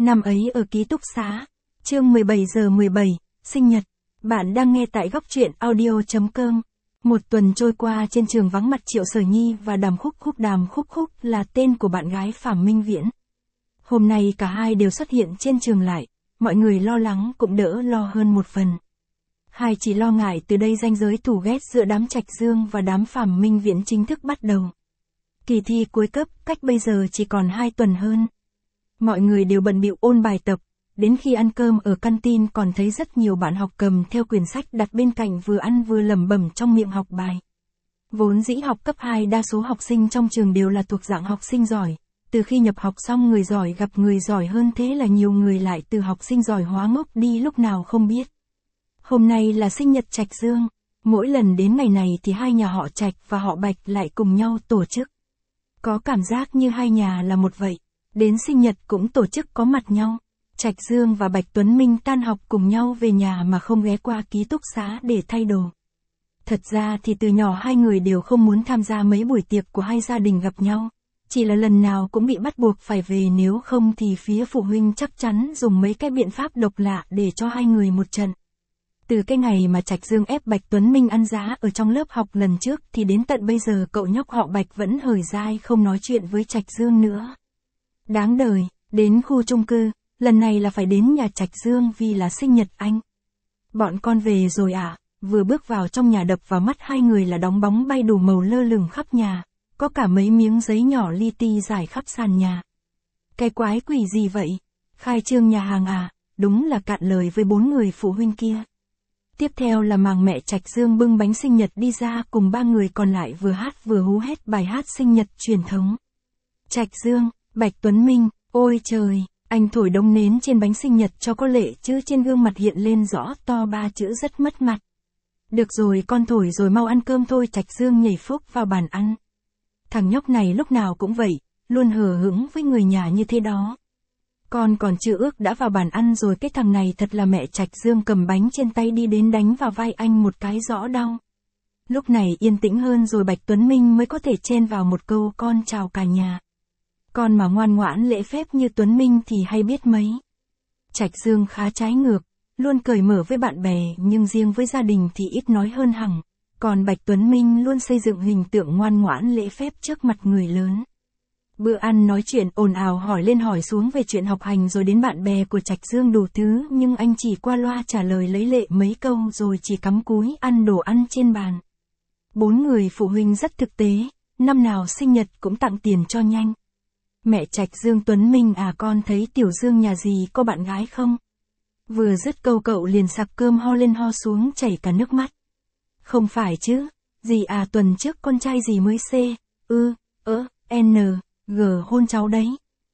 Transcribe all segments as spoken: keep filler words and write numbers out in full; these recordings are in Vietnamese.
Năm ấy ở ký túc xá, chương mười bảy giờ mười bảy, sinh nhật. Bạn đang nghe tại góc truyện audio.com. Một tuần trôi qua trên trường vắng mặt Triệu Sở Nhi và Đàm Khúc Khúc. Đàm Khúc Khúc là tên của bạn gái Phạm Minh Viễn. Hôm nay cả hai đều xuất hiện trên trường lại, mọi người lo lắng cũng đỡ lo hơn một phần. Hai chỉ lo ngại từ đây ranh giới thù ghét giữa đám Trạch Dương và đám Phạm Minh Viễn chính thức bắt đầu. Kỳ thi cuối cấp cách bây giờ chỉ còn hai tuần hơn. Mọi người đều bận bịu ôn bài tập, đến khi ăn cơm ở canteen còn thấy rất nhiều bạn học cầm theo quyển sách đặt bên cạnh vừa ăn vừa lẩm bẩm trong miệng học bài. Vốn dĩ học cấp hai đa số học sinh trong trường đều là thuộc dạng học sinh giỏi, từ khi nhập học xong người giỏi gặp người giỏi hơn, thế là nhiều người lại từ học sinh giỏi hóa ngốc đi lúc nào không biết. Hôm nay là sinh nhật Trạch Dương, mỗi lần đến ngày này thì hai nhà họ Trạch và họ Bạch lại cùng nhau tổ chức. Có cảm giác như hai nhà là một vậy, đến sinh nhật cũng tổ chức có mặt nhau. Trạch Dương và Bạch Tuấn Minh tan học cùng nhau về nhà mà không ghé qua ký túc xá để thay đồ. Thật ra thì từ nhỏ hai người đều không muốn tham gia mấy buổi tiệc của hai gia đình gặp nhau. Chỉ là lần nào cũng bị bắt buộc phải về, nếu không thì phía phụ huynh chắc chắn dùng mấy cái biện pháp độc lạ để cho hai người một trận. Từ cái ngày mà Trạch Dương ép Bạch Tuấn Minh ăn giá ở trong lớp học lần trước thì đến tận bây giờ cậu nhóc họ Bạch vẫn hời dai không nói chuyện với Trạch Dương nữa. Đáng đời, đến khu chung cư, lần này là phải đến nhà Trạch Dương vì là sinh nhật anh. Bọn con về rồi à? Vừa bước vào trong nhà đập vào mắt hai người là đóng bóng bay đủ màu lơ lửng khắp nhà, có cả mấy miếng giấy nhỏ li ti rải khắp sàn nhà. Cái quái quỷ gì vậy? Khai trương nhà hàng à? Đúng là cạn lời với bốn người phụ huynh kia. Tiếp theo là màng mẹ Trạch Dương bưng bánh sinh nhật đi ra cùng ba người còn lại vừa hát vừa hú hét bài hát sinh nhật truyền thống. Trạch Dương, Bạch Tuấn Minh, ôi trời, anh thổi đống nến trên bánh sinh nhật cho có lệ chứ trên gương mặt hiện lên rõ to ba chữ rất mất mặt. Được rồi con thổi rồi mau ăn cơm thôi. Trạch Dương nhảy phúc vào bàn ăn. Thằng nhóc này lúc nào cũng vậy, luôn hờ hững với người nhà như thế đó. Con còn chưa ước đã vào bàn ăn rồi, cái thằng này thật là. Mẹ Trạch Dương cầm bánh trên tay đi đến đánh vào vai anh một cái rõ đau. Lúc này yên tĩnh hơn rồi Bạch Tuấn Minh mới có thể chen vào một câu con chào cả nhà. Con mà ngoan ngoãn lễ phép như Tuấn Minh thì hay biết mấy. Trạch Dương khá trái ngược, luôn cởi mở với bạn bè nhưng riêng với gia đình thì ít nói hơn hẳn. Còn Bạch Tuấn Minh luôn xây dựng hình tượng ngoan ngoãn lễ phép trước mặt người lớn. Bữa ăn nói chuyện ồn ào hỏi lên hỏi xuống về chuyện học hành rồi đến bạn bè của Trạch Dương đủ thứ, nhưng anh chỉ qua loa trả lời lấy lệ mấy câu rồi chỉ cắm cúi ăn đồ ăn trên bàn. Bốn người phụ huynh rất thực tế, năm nào sinh nhật cũng tặng tiền cho nhanh. Mẹ Trạch Dương: Tuấn Minh à, con thấy Tiểu Dương nhà gì có bạn gái không? Vừa dứt câu cậu liền sặc cơm ho lên ho xuống chảy cả nước mắt. Không phải chứ, gì à, tuần trước con trai gì mới C, ư, ơ, N, G hôn cháu đấy.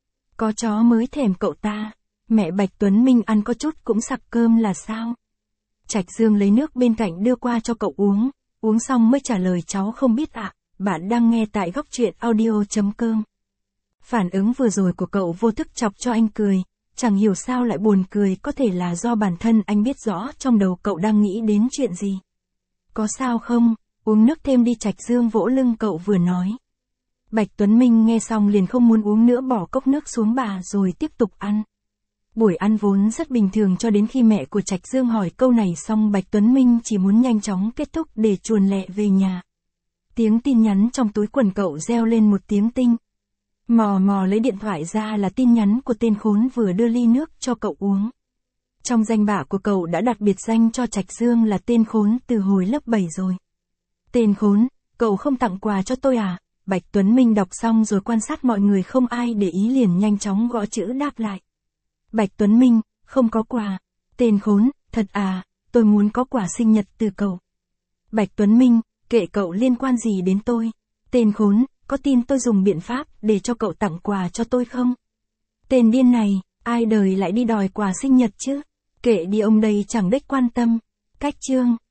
Có chó mới thèm cậu ta. Mẹ Bạch Tuấn Minh ăn có chút cũng sặc cơm là sao? Trạch Dương lấy nước bên cạnh đưa qua cho cậu uống, uống xong mới trả lời cháu không biết ạ, bạn đang nghe tại góc truyện audio.com. Phản ứng vừa rồi của cậu vô thức chọc cho anh cười, chẳng hiểu sao lại buồn cười, có thể là do bản thân anh biết rõ trong đầu cậu đang nghĩ đến chuyện gì. Có sao không, uống nước thêm đi. Trạch Dương vỗ lưng cậu vừa nói. Bạch Tuấn Minh nghe xong liền không muốn uống nữa, bỏ cốc nước xuống bà rồi tiếp tục ăn. Buổi ăn vốn rất bình thường cho đến khi mẹ của Trạch Dương hỏi câu này xong Bạch Tuấn Minh chỉ muốn nhanh chóng kết thúc để chuồn lẹ về nhà. Tiếng tin nhắn trong túi quần cậu reo lên một tiếng tinh. Mò mò lấy điện thoại ra là tin nhắn của tên khốn vừa đưa ly nước cho cậu uống. Trong danh bạ của cậu đã đặt biệt danh cho Trạch Dương là tên khốn từ hồi lớp bảy rồi. Tên khốn, cậu không tặng quà cho tôi à? Bạch Tuấn Minh đọc xong rồi quan sát mọi người không ai để ý liền nhanh chóng gõ chữ đáp lại. Bạch Tuấn Minh, không có quà. Tên khốn, thật à, tôi muốn có quà sinh nhật từ cậu. Bạch Tuấn Minh, kệ cậu, liên quan gì đến tôi? Tên khốn, có tin tôi dùng biện pháp để cho cậu tặng quà cho tôi không? Tên điên này, ai đời lại đi đòi quà sinh nhật chứ? Kệ đi ông đây chẳng đếch quan tâm. Cách chương.